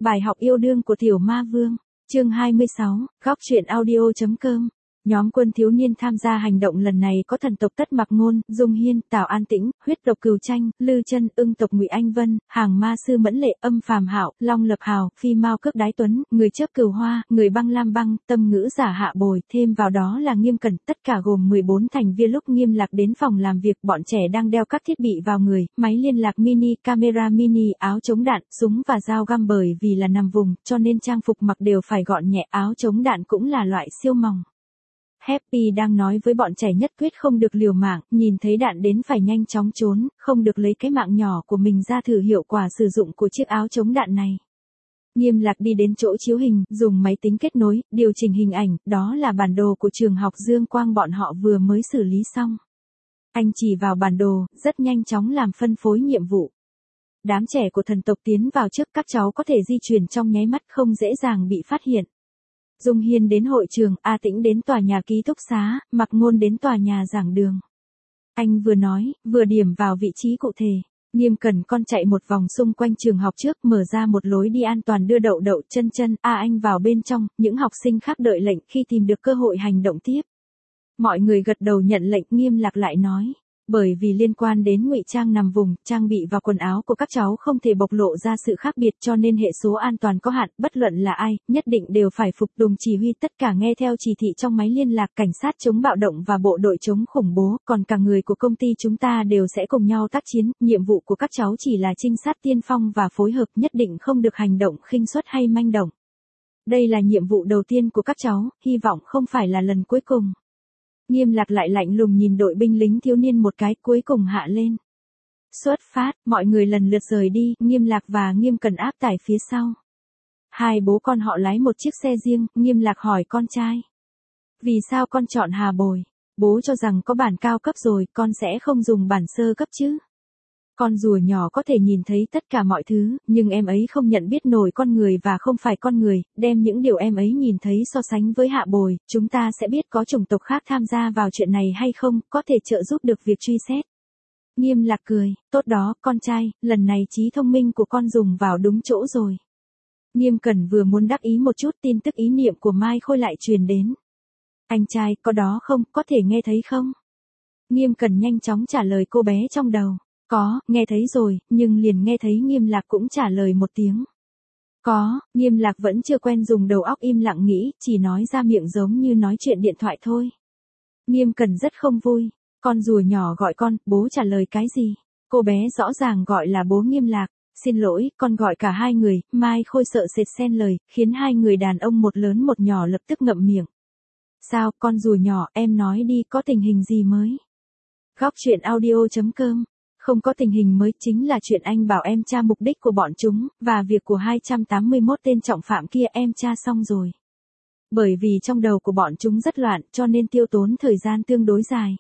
Bài học yêu đương của Tiểu Ma Vương, chương 26, góc truyện audio.com. Nhóm quân thiếu niên tham gia hành động lần này có thần tộc Tất Mặc Ngôn, Dung Hiên, Tào An Tĩnh, huyết tộc Cừu Tranh, Lư Chân, ưng tộc Ngụy Anh Vân, hàng ma sư Mẫn Lệ, âm phàm Hạo, Long Lập Hào, phi mao cước Đái Tuấn, người chớp Cừu Hoa, người băng Lam Băng, tâm ngữ giả Hạ Bồi, thêm vào đó là Nghiêm Cẩn, tất cả gồm 14 thành viên. Lúc Nghiêm Lạc đến phòng làm việc, bọn trẻ đang đeo các thiết bị vào người, máy liên lạc mini, camera mini, áo chống đạn, súng và dao găm. Bởi vì là nằm vùng, cho nên trang phục mặc đều phải gọn nhẹ, áo chống đạn cũng là loại siêu mỏng. Happy đang nói với bọn trẻ nhất quyết không được liều mạng, nhìn thấy đạn đến phải nhanh chóng trốn, không được lấy cái mạng nhỏ của mình ra thử hiệu quả sử dụng của chiếc áo chống đạn này. Nghiêm Lạc đi đến chỗ chiếu hình, dùng máy tính kết nối, điều chỉnh hình ảnh, đó là bản đồ của trường học Dương Quang bọn họ vừa mới xử lý xong. Anh chỉ vào bản đồ, rất nhanh chóng làm phân phối nhiệm vụ. Đám trẻ của thần tộc tiến vào trước, các cháu có thể di chuyển trong nháy mắt, không dễ dàng bị phát hiện. Dung Hiên đến hội trường, A Tĩnh đến tòa nhà ký túc xá, Mặc Ngôn đến tòa nhà giảng đường. Anh vừa nói, vừa điểm vào vị trí cụ thể. Nghiêm Cẩn con chạy một vòng xung quanh trường học trước, mở ra một lối đi an toàn đưa Đậu Đậu, Chân Chân, anh vào bên trong, những học sinh khác đợi lệnh khi tìm được cơ hội hành động tiếp. Mọi người gật đầu nhận lệnh. Nghiêm Lạc lại nói. Bởi vì liên quan đến ngụy trang nằm vùng, trang bị và quần áo của các cháu không thể bộc lộ ra sự khác biệt, cho nên hệ số an toàn có hạn, bất luận là ai, nhất định đều phải phục tùng chỉ huy, tất cả nghe theo chỉ thị trong máy liên lạc. Cảnh sát chống bạo động và bộ đội chống khủng bố, còn cả người của công ty chúng ta đều sẽ cùng nhau tác chiến. Nhiệm vụ của các cháu chỉ là trinh sát tiên phong và phối hợp, nhất định không được hành động khinh suất hay manh động. Đây là nhiệm vụ đầu tiên của các cháu, hy vọng không phải là lần cuối cùng. Nghiêm Lạc lại lạnh lùng nhìn đội binh lính thiếu niên một cái, cuối cùng hạ lên. Xuất phát, mọi người lần lượt rời đi, Nghiêm Lạc và Nghiêm Cẩn áp tải phía sau. Hai bố con họ lái một chiếc xe riêng. Nghiêm Lạc hỏi con trai. Vì sao con chọn Hà Bồi? Bố cho rằng có bản cao cấp rồi, con sẽ không dùng bản sơ cấp chứ? Con rùa nhỏ có thể nhìn thấy tất cả mọi thứ, nhưng em ấy không nhận biết nổi con người và không phải con người, đem những điều em ấy nhìn thấy so sánh với Hạ Bồi, chúng ta sẽ biết có chủng tộc khác tham gia vào chuyện này hay không, có thể trợ giúp được việc truy xét. Nghiêm Lạc cười, tốt đó, con trai, lần này trí thông minh của con dùng vào đúng chỗ rồi. Nghiêm Cẩn vừa muốn đắc ý một chút, tin tức ý niệm của Mai Khôi lại truyền đến. Anh trai, có đó không, có thể nghe thấy không? Nghiêm Cẩn nhanh chóng trả lời cô bé trong đầu. Có, nghe thấy rồi, nhưng liền nghe thấy Nghiêm Lạc cũng trả lời một tiếng. Có, Nghiêm Lạc vẫn chưa quen dùng đầu óc im lặng nghĩ, chỉ nói ra miệng giống như nói chuyện điện thoại thôi. Nghiêm Cẩn rất không vui, con rùa nhỏ gọi con, bố trả lời cái gì? Cô bé rõ ràng gọi là bố Nghiêm Lạc, xin lỗi, con gọi cả hai người. Mai Khôi sợ sệt xen lời, khiến hai người đàn ông một lớn một nhỏ lập tức ngậm miệng. Sao, con rùa nhỏ, em nói đi, có tình hình gì mới? Góc truyện audio.com. Không có tình hình mới, chính là chuyện anh bảo em tra mục đích của bọn chúng, và việc của 281 tên trọng phạm kia em tra xong rồi. Bởi vì trong đầu của bọn chúng rất loạn, cho nên tiêu tốn thời gian tương đối dài.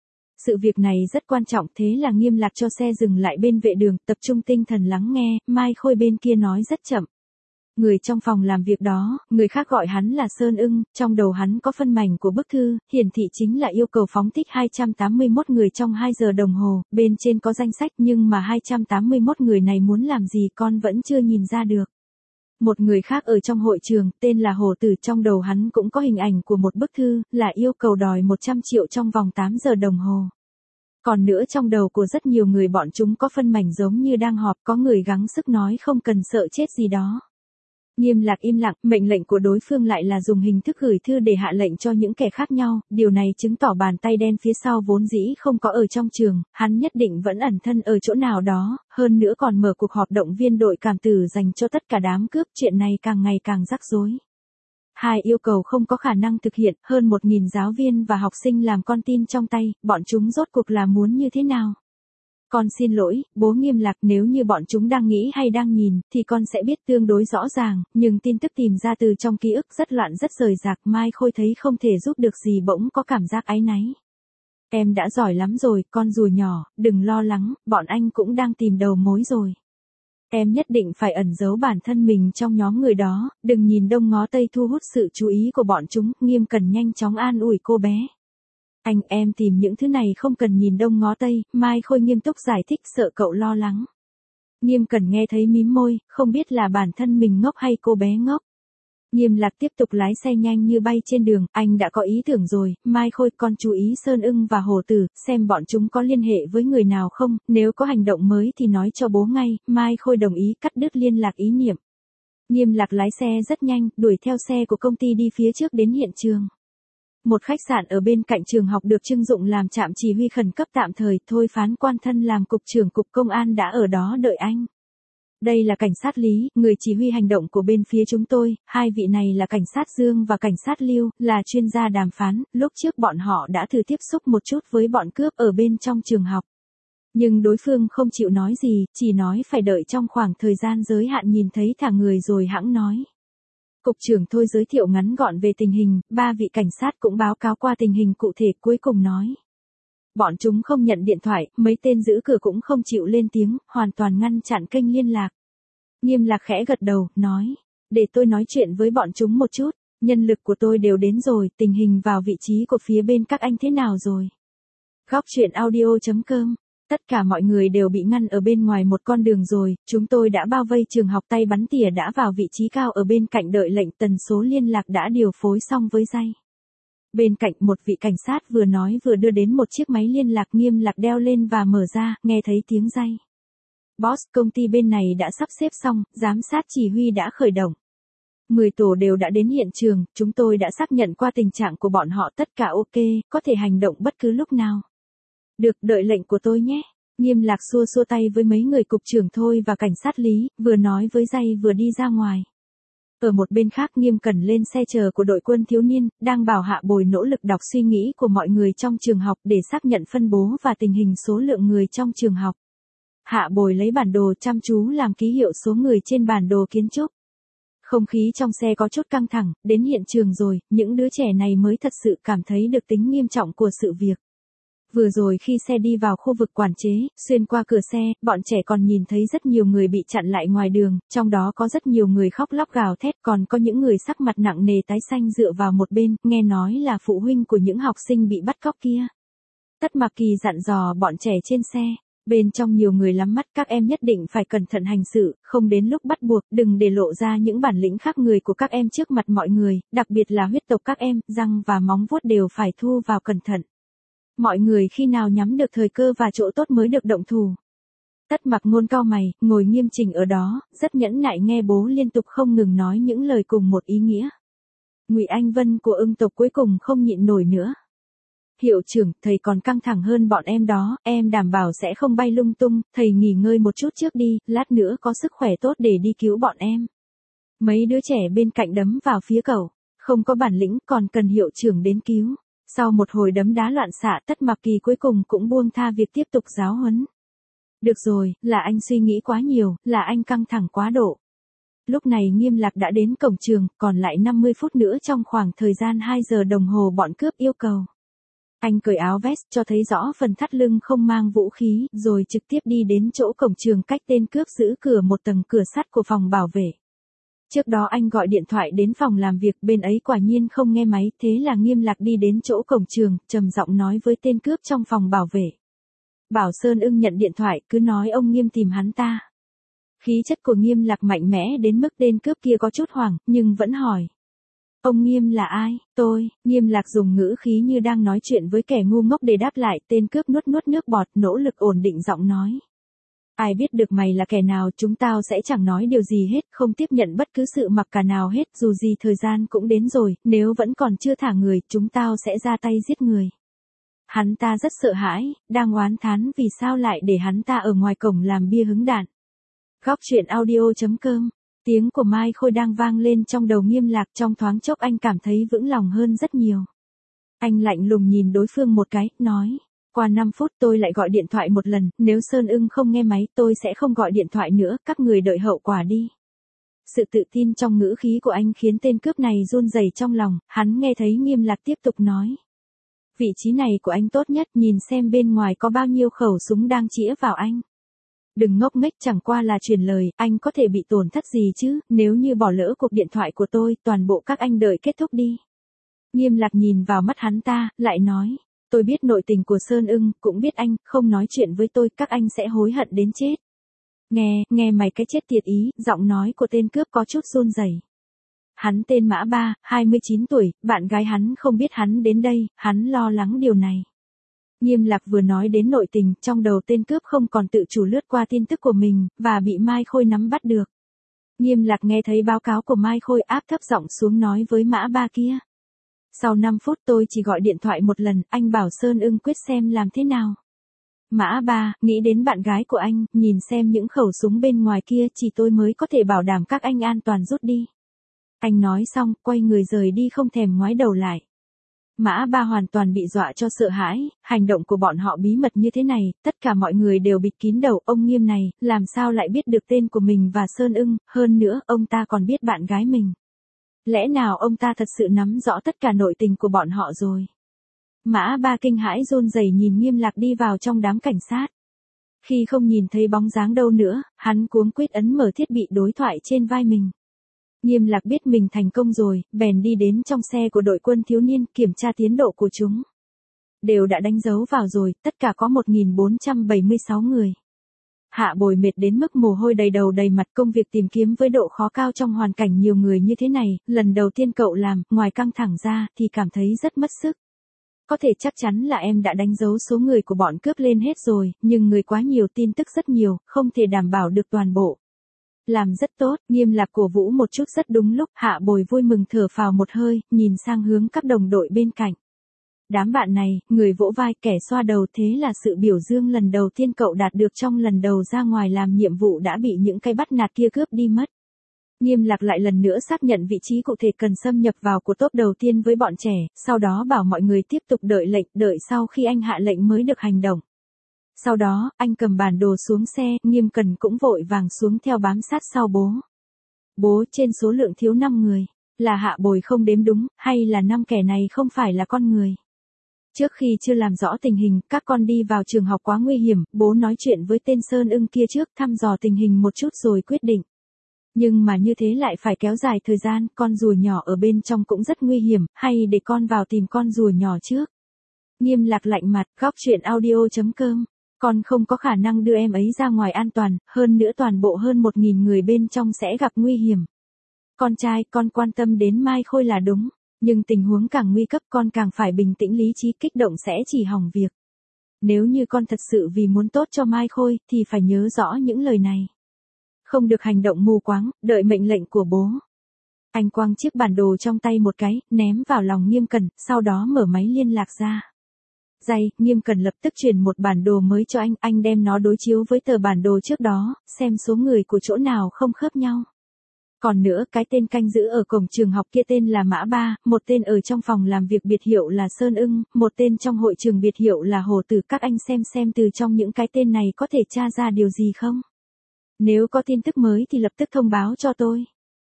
Sự việc này rất quan trọng, thế là Nghiêm Lạc cho xe dừng lại bên vệ đường, tập trung tinh thần lắng nghe. Mai Khôi bên kia nói rất chậm. Người trong phòng làm việc đó, người khác gọi hắn là Sơn Ưng, trong đầu hắn có phân mảnh của bức thư, hiển thị chính là yêu cầu phóng thích 281 người trong 2 giờ đồng hồ, bên trên có danh sách nhưng mà 281 người này muốn làm gì con vẫn chưa nhìn ra được. Một người khác ở trong hội trường, tên là Hồ Tử, trong đầu hắn cũng có hình ảnh của một bức thư, là yêu cầu đòi 100 triệu trong vòng 8 giờ đồng hồ. Còn nữa trong đầu của rất nhiều người bọn chúng có phân mảnh giống như đang họp, có người gắng sức nói không cần sợ chết gì đó. Nghiêm Lạc im lặng, mệnh lệnh của đối phương lại là dùng hình thức gửi thư để hạ lệnh cho những kẻ khác nhau, điều này chứng tỏ bàn tay đen phía sau vốn dĩ không có ở trong trường, hắn nhất định vẫn ẩn thân ở chỗ nào đó, hơn nữa còn mở cuộc họp động viên đội cảm tử dành cho tất cả đám cướp, chuyện này càng ngày càng rắc rối. Hai yêu cầu không có khả năng thực hiện, hơn 1.000 giáo viên và học sinh làm con tin trong tay, bọn chúng rốt cuộc là muốn như thế nào? Con xin lỗi, bố Nghiêm Lạc, nếu như bọn chúng đang nghĩ hay đang nhìn, thì con sẽ biết tương đối rõ ràng, nhưng tin tức tìm ra từ trong ký ức rất loạn rất rời rạc. Mai Khôi thấy không thể giúp được gì bỗng có cảm giác áy náy. Em đã giỏi lắm rồi, con rùa nhỏ, đừng lo lắng, bọn anh cũng đang tìm đầu mối rồi. Em nhất định phải ẩn giấu bản thân mình trong nhóm người đó, đừng nhìn đông ngó tây thu hút sự chú ý của bọn chúng. Nghiêm Cẩn nhanh chóng an ủi cô bé. Anh em tìm những thứ này không cần nhìn đông ngó tây, Mai Khôi nghiêm túc giải thích, sợ cậu lo lắng. Nghiêm Cẩn nghe thấy mím môi, không biết là bản thân mình ngốc hay cô bé ngốc. Nghiêm Lạc tiếp tục lái xe nhanh như bay trên đường, anh đã có ý tưởng rồi, Mai Khôi con chú ý Sơn Ưng và Hồ Tử, xem bọn chúng có liên hệ với người nào không, nếu có hành động mới thì nói cho bố ngay, Mai Khôi đồng ý cắt đứt liên lạc ý niệm. Nghiêm Lạc lái xe rất nhanh, đuổi theo xe của công ty đi phía trước đến hiện trường. Một khách sạn ở bên cạnh trường học được trưng dụng làm trạm chỉ huy khẩn cấp tạm thời, Thôi Phán Quan thân làm cục trưởng cục công an đã ở đó đợi anh. Đây là cảnh sát Lý, người chỉ huy hành động của bên phía chúng tôi, hai vị này là cảnh sát Dương và cảnh sát Lưu, là chuyên gia đàm phán, lúc trước bọn họ đã thử tiếp xúc một chút với bọn cướp ở bên trong trường học. Nhưng đối phương không chịu nói gì, chỉ nói phải đợi trong khoảng thời gian giới hạn nhìn thấy thả người rồi hãng nói. Cục trưởng Thôi giới thiệu ngắn gọn về tình hình, ba vị cảnh sát cũng báo cáo qua tình hình cụ thể cuối cùng nói. Bọn chúng không nhận điện thoại, mấy tên giữ cửa cũng không chịu lên tiếng, hoàn toàn ngăn chặn kênh liên lạc. Nghiêm Lạc khẽ gật đầu, nói, để tôi nói chuyện với bọn chúng một chút, nhân lực của tôi đều đến rồi, tình hình vào vị trí của phía bên các anh thế nào rồi? Góc chuyện audio.com. Tất cả mọi người đều bị ngăn ở bên ngoài một con đường rồi, chúng tôi đã bao vây trường học, tay bắn tỉa đã vào vị trí cao ở bên cạnh đợi lệnh, tần số liên lạc đã điều phối xong với dây. Bên cạnh một vị cảnh sát vừa nói vừa đưa đến một chiếc máy liên lạc. Nghiêm Lạc đeo lên và mở ra, nghe thấy tiếng dây. Boss, công ty bên này đã sắp xếp xong, giám sát chỉ huy đã khởi động. 10 tổ đều đã đến hiện trường, chúng tôi đã xác nhận qua tình trạng của bọn họ, tất cả ok, có thể hành động bất cứ lúc nào. Được, đợi lệnh của tôi nhé. Nghiêm Lạc xua xua tay với mấy người cục trưởng Thôi và cảnh sát Lý, vừa nói với dây vừa đi ra ngoài. Ở một bên khác, Nghiêm Cẩn lên xe chờ của đội quân thiếu niên, đang bảo Hạ Bồi nỗ lực đọc suy nghĩ của mọi người trong trường học để xác nhận phân bố và tình hình số lượng người trong trường học. Hạ Bồi lấy bản đồ chăm chú làm ký hiệu số người trên bản đồ kiến trúc. Không khí trong xe có chút căng thẳng, đến hiện trường rồi, những đứa trẻ này mới thật sự cảm thấy được tính nghiêm trọng của sự việc. Vừa rồi khi xe đi vào khu vực quản chế, xuyên qua cửa xe, bọn trẻ còn nhìn thấy rất nhiều người bị chặn lại ngoài đường, trong đó có rất nhiều người khóc lóc gào thét, còn có những người sắc mặt nặng nề tái xanh dựa vào một bên, nghe nói là phụ huynh của những học sinh bị bắt cóc kia. Tất Mạc Kỳ dặn dò bọn trẻ trên xe, bên trong nhiều người lắm mắt, các em nhất định phải cẩn thận hành sự, không đến lúc bắt buộc, đừng để lộ ra những bản lĩnh khác người của các em trước mặt mọi người, đặc biệt là huyết tộc các em, răng và móng vuốt đều phải thu vào cẩn thận. Mọi người khi nào nhắm được thời cơ và chỗ tốt mới được động thủ. Tất Mặc Ngôn cau mày, ngồi nghiêm chỉnh ở đó, rất nhẫn nại nghe bố liên tục không ngừng nói những lời cùng một ý nghĩa. Ngụy Anh Vân của Ưng tộc cuối cùng không nhịn nổi nữa. Hiệu trưởng, thầy còn căng thẳng hơn bọn em đó, em đảm bảo sẽ không bay lung tung, thầy nghỉ ngơi một chút trước đi, lát nữa có sức khỏe tốt để đi cứu bọn em. Mấy đứa trẻ bên cạnh đấm vào phía cậu, không có bản lĩnh còn cần hiệu trưởng đến cứu. Sau một hồi đấm đá loạn xạ, Tất Mặc Kỳ cuối cùng cũng buông tha việc tiếp tục giáo huấn. Được rồi, là anh suy nghĩ quá nhiều, là anh căng thẳng quá độ. Lúc này Nghiêm Lạc đã đến cổng trường, còn lại 50 phút nữa trong khoảng thời gian 2 giờ đồng hồ bọn cướp yêu cầu. Anh cởi áo vest cho thấy rõ phần thắt lưng không mang vũ khí, rồi trực tiếp đi đến chỗ cổng trường cách tên cướp giữ cửa một tầng cửa sắt của phòng bảo vệ. Trước đó anh gọi điện thoại đến phòng làm việc, bên ấy quả nhiên không nghe máy, thế là Nghiêm Lạc đi đến chỗ cổng trường, trầm giọng nói với tên cướp trong phòng bảo vệ. Bảo Sơn Ưng nhận điện thoại, cứ nói ông Nghiêm tìm hắn ta. Khí chất của Nghiêm Lạc mạnh mẽ đến mức tên cướp kia có chút hoảng, nhưng vẫn hỏi. Ông Nghiêm là ai? Tôi. Nghiêm Lạc dùng ngữ khí như đang nói chuyện với kẻ ngu ngốc để đáp lại, tên cướp nuốt nuốt nước bọt, nỗ lực ổn định giọng nói. Ai biết được mày là kẻ nào, chúng tao sẽ chẳng nói điều gì hết, không tiếp nhận bất cứ sự mặc cả nào hết, dù gì thời gian cũng đến rồi, nếu vẫn còn chưa thả người, chúng tao sẽ ra tay giết người. Hắn ta rất sợ hãi, đang oán thán vì sao lại để hắn ta ở ngoài cổng làm bia hứng đạn. Góc chuyện audio.com. Tiếng của Mai Khôi đang vang lên trong đầu Nghiêm Lạc, trong thoáng chốc anh cảm thấy vững lòng hơn rất nhiều. Anh lạnh lùng nhìn đối phương một cái, nói. Qua 5 phút tôi lại gọi điện thoại một lần, nếu Sơn Ưng không nghe máy tôi sẽ không gọi điện thoại nữa, các người đợi hậu quả đi. Sự tự tin trong ngữ khí của anh khiến tên cướp này run rẩy trong lòng, hắn nghe thấy Nghiêm Lạc tiếp tục nói. Vị trí này của anh tốt nhất, nhìn xem bên ngoài có bao nhiêu khẩu súng đang chĩa vào anh. Đừng ngốc nghếch, chẳng qua là truyền lời, anh có thể bị tổn thất gì chứ, nếu như bỏ lỡ cuộc điện thoại của tôi, toàn bộ các anh đợi kết thúc đi. Nghiêm Lạc nhìn vào mắt hắn ta, lại nói. Tôi biết nội tình của Sơn Ưng, cũng biết anh, không nói chuyện với tôi, các anh sẽ hối hận đến chết. Nghe mày cái chết tiệt ý, giọng nói của tên cướp có chút run rẩy. Hắn tên Mã Ba, 29 tuổi, bạn gái hắn không biết hắn đến đây, hắn lo lắng điều này. Nghiêm Lạc vừa nói đến nội tình, trong đầu tên cướp không còn tự chủ lướt qua tin tức của mình, và bị Mai Khôi nắm bắt được. Nghiêm Lạc nghe thấy báo cáo của Mai Khôi áp thấp giọng xuống nói với Mã Ba kia. Sau 5 phút tôi chỉ gọi điện thoại một lần, anh bảo Sơn Ưng quyết xem làm thế nào. Mã Ba, nghĩ đến bạn gái của anh, nhìn xem những khẩu súng bên ngoài kia chỉ tôi mới có thể bảo đảm các anh an toàn rút đi. Anh nói xong, quay người rời đi không thèm ngoái đầu lại. Mã Ba hoàn toàn bị dọa cho sợ hãi, hành động của bọn họ bí mật như thế này, tất cả mọi người đều bịt kín đầu, ông Nghiêm này, làm sao lại biết được tên của mình và Sơn Ưng, hơn nữa, ông ta còn biết bạn gái mình. Lẽ nào ông ta thật sự nắm rõ tất cả nội tình của bọn họ rồi? Mã Ba kinh hãi run rẩy nhìn Nghiêm Lạc đi vào trong đám cảnh sát. Khi không nhìn thấy bóng dáng đâu nữa, hắn cuống quýt ấn mở thiết bị đối thoại trên vai mình. Nghiêm Lạc biết mình thành công rồi, bèn đi đến trong xe của đội quân thiếu niên kiểm tra tiến độ của chúng. Đều đã đánh dấu vào rồi, tất cả có 1476 người. Hạ Bồi mệt đến mức mồ hôi đầy đầu đầy mặt, công việc tìm kiếm với độ khó cao trong hoàn cảnh nhiều người như thế này, lần đầu tiên cậu làm, ngoài căng thẳng ra thì cảm thấy rất mất sức. Có thể chắc chắn là em đã đánh dấu số người của bọn cướp lên hết rồi, nhưng người quá nhiều, tin tức rất nhiều, không thể đảm bảo được toàn bộ. Làm rất tốt, Nghiêm Lạc cổ vũ một chút rất đúng lúc, Hạ Bồi vui mừng thở phào một hơi, nhìn sang hướng các đồng đội bên cạnh. Đám bạn này, người vỗ vai, kẻ xoa đầu, thế là sự biểu dương lần đầu tiên cậu đạt được trong lần đầu ra ngoài làm nhiệm vụ đã bị những cái bắt nạt kia cướp đi mất. Nghiêm Lạc lại lần nữa xác nhận vị trí cụ thể cần xâm nhập vào của tốp đầu tiên với bọn trẻ, sau đó bảo mọi người tiếp tục đợi lệnh, đợi sau khi anh hạ lệnh mới được hành động. Sau đó, anh cầm bản đồ xuống xe, Nghiêm Cần cũng vội vàng xuống theo bám sát sau bố. Bố, trên số lượng thiếu 5 người, là Hạ Bồi không đếm đúng, hay là 5 kẻ này không phải là con người? Trước khi chưa làm rõ tình hình, các con đi vào trường học quá nguy hiểm, bố nói chuyện với tên Sơn Ưng kia trước, thăm dò tình hình một chút rồi quyết định. Nhưng mà như thế lại phải kéo dài thời gian, con rùa nhỏ ở bên trong cũng rất nguy hiểm, hay để con vào tìm con rùa nhỏ trước? Nghiêm Lạc lạnh mặt, góc truyện audio.com. Con không có khả năng đưa em ấy ra ngoài an toàn, hơn nữa toàn bộ hơn 1.000 người bên trong sẽ gặp nguy hiểm. Con trai, con quan tâm đến Mai Khôi là đúng, nhưng tình huống càng nguy cấp con càng phải bình tĩnh, lý trí kích động sẽ chỉ hỏng việc. Nếu như con thật sự vì muốn tốt cho Mai Khôi, thì phải nhớ rõ những lời này. Không được hành động mù quáng, đợi mệnh lệnh của bố. Anh quăng chiếc bản đồ trong tay một cái, ném vào lòng Nghiêm Cần, sau đó mở máy liên lạc ra. Nghiêm Cần lập tức truyền một bản đồ mới cho anh đem nó đối chiếu với tờ bản đồ trước đó, xem số người của chỗ nào không khớp nhau. Còn nữa, cái tên canh giữ ở cổng trường học kia tên là Mã Ba, một tên ở trong phòng làm việc biệt hiệu là Sơn Ưng, một tên trong hội trường biệt hiệu là Hồ Tử. Các anh xem từ trong những cái tên này có thể tra ra điều gì không? Nếu có tin tức mới thì lập tức thông báo cho tôi.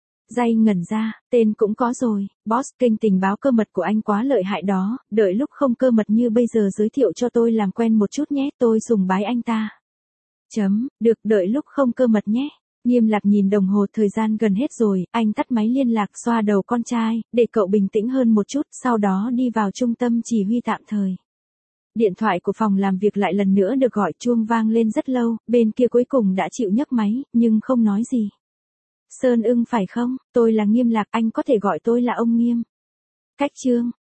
Ngẩn ra, tên cũng có rồi, boss, kênh tình báo cơ mật của anh quá lợi hại đó, đợi lúc không cơ mật như bây giờ giới thiệu cho tôi làm quen một chút nhé, tôi sùng bái anh ta. Được, đợi lúc không cơ mật nhé. Nghiêm Lạc nhìn đồng hồ, thời gian gần hết rồi, anh tắt máy liên lạc, xoa đầu con trai, để cậu bình tĩnh hơn một chút, sau đó đi vào trung tâm chỉ huy tạm thời. Điện thoại của phòng làm việc lại lần nữa được gọi, chuông vang lên rất lâu, bên kia cuối cùng đã chịu nhấc máy, nhưng không nói gì. Sơn Ưng phải không? Tôi là Nghiêm Lạc, anh có thể gọi tôi là ông Nghiêm. Cách chương